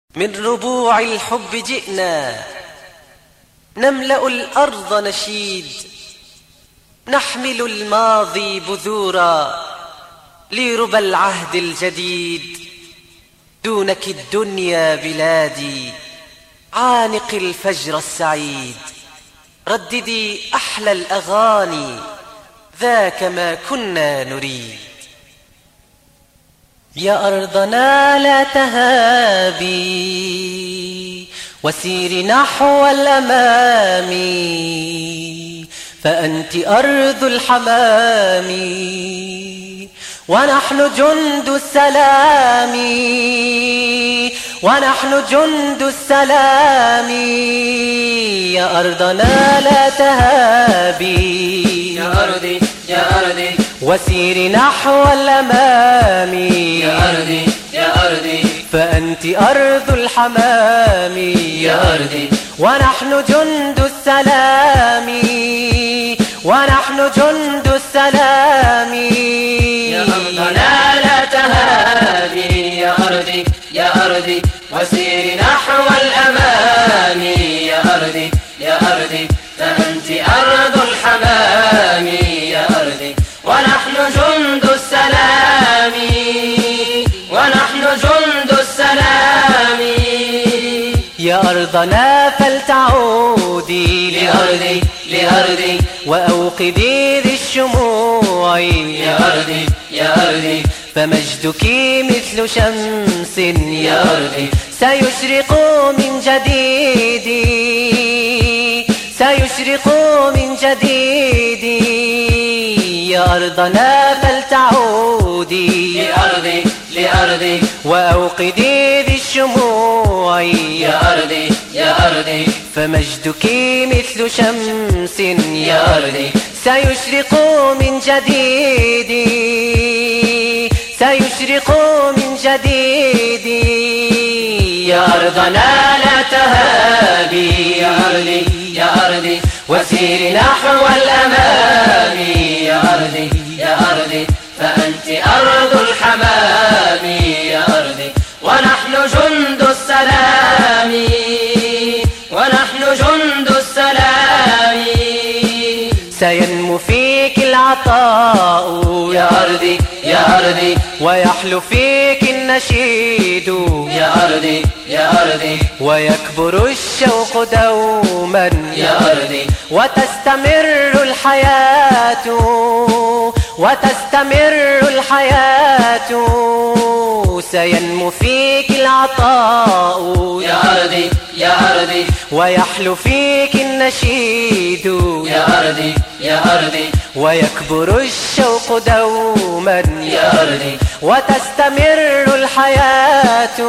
من ربوع الحب جئنا نملأ الأرض نشيد، نحمل الماضي بذورا لربى العهد الجديد. دونك الدنيا بلادي، عانق الفجر السعيد، رددي أحلى الأغاني، ذاك ما كنا نريد. يا أرضنا لا تهابي وسيري نحو الأمام، فأنت أرض الحمام ونحن جند السلام، ونحن جند السلام. يا أرضنا لا تهابي يا أرضي يا أرضي وسيري نحو الأمام، يا أرضي يا أرضي فأنت أرض الحمام. يا أرضي ونحن جند السلام، ونحن جند السلام. يا أرضنا لا تهابي يا أرضي يا أرضي وسيري نحو الأمام، يا أرضي يا أرضي فأنت أرض الحمام، يا أرضي ونحن جند السلام، ونحن جند السلام. يا أرضنا فلتعودي لأرضي لأرضي وأوقدي ذي الشموع، يا أرضي يا أرضي فمجدك مثل شمس يا أرضي سيشرق من جديد، سيشرق من جديد. يا أرضنا فلتعودي لأرضي لأرضي وأوقدي ذي الشموع، يا أرضي يا أرضي فمجدك مثل شمس يا أرضي سيشرق من جديد، سيشرق من جديد. يا أرضنا لا تهابي يا أرضي يا أرضي وسيري نحو الأمام، يا أرضي يا أرضي فأنت أرض الحمام، يا أرضي ونحن جند السلام، ونحن جند السلام. سينمو فيك العطاء يا أرضي يا أرضي ويحلو فيك النشيد، يا أرضي يا أرضي ويكبر الشوق دوما يا أرضي وتستمر الحياة، وتستمر الحياة. سينمو فيك العطاء يا أرضي يا أرضي ويحلو فيك النشيد، يا أرضي يا أرضي ويكبر الشوق دوما يا أرضي وتستمر الحياة،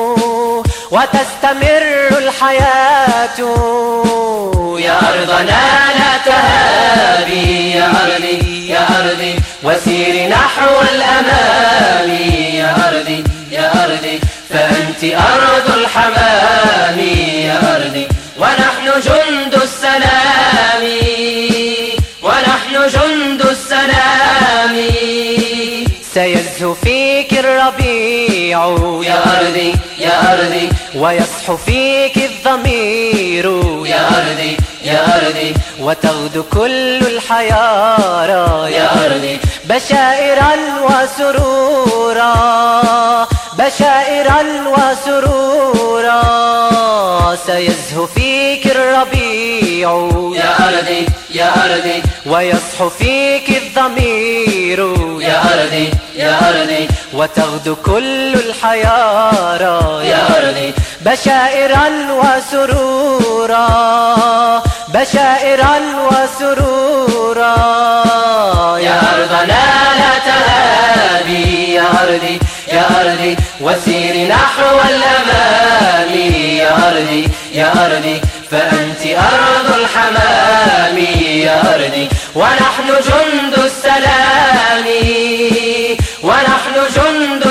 وتستمر الحياة. يا أرضنا لا تهابي يا أرضي يا أرضي وسيري نحو الأمام، يا أرضي يا أرضي فأنت أرض الحمام، يا أرضي ونحن جند السلام، ونحن جند السلام. سيزهو فيك الربيع يا أرضي يا أرضي ويصحو فيك الضمير، يا أرضي يا أرضي وتغدو كل الحيارى يا أرضي بشائرا وسرورا، بشائرا وسرورا. سيزهو فيك الربيع يا أرضي يا أرضي ويصحو فيك الضمير، يا أرضي يا أرضي وتغدو كل الحيارى يا أرضي بشائرا وسرورا، بشائرا وسرورا. يا أرضنا لا تهابي يا أرضي يا أرضي وسيري نحو الأمام، يا أرضي يا أرضي فأنت أرض الحمام، يا أرضي ونحن جند السلام، ونحن جند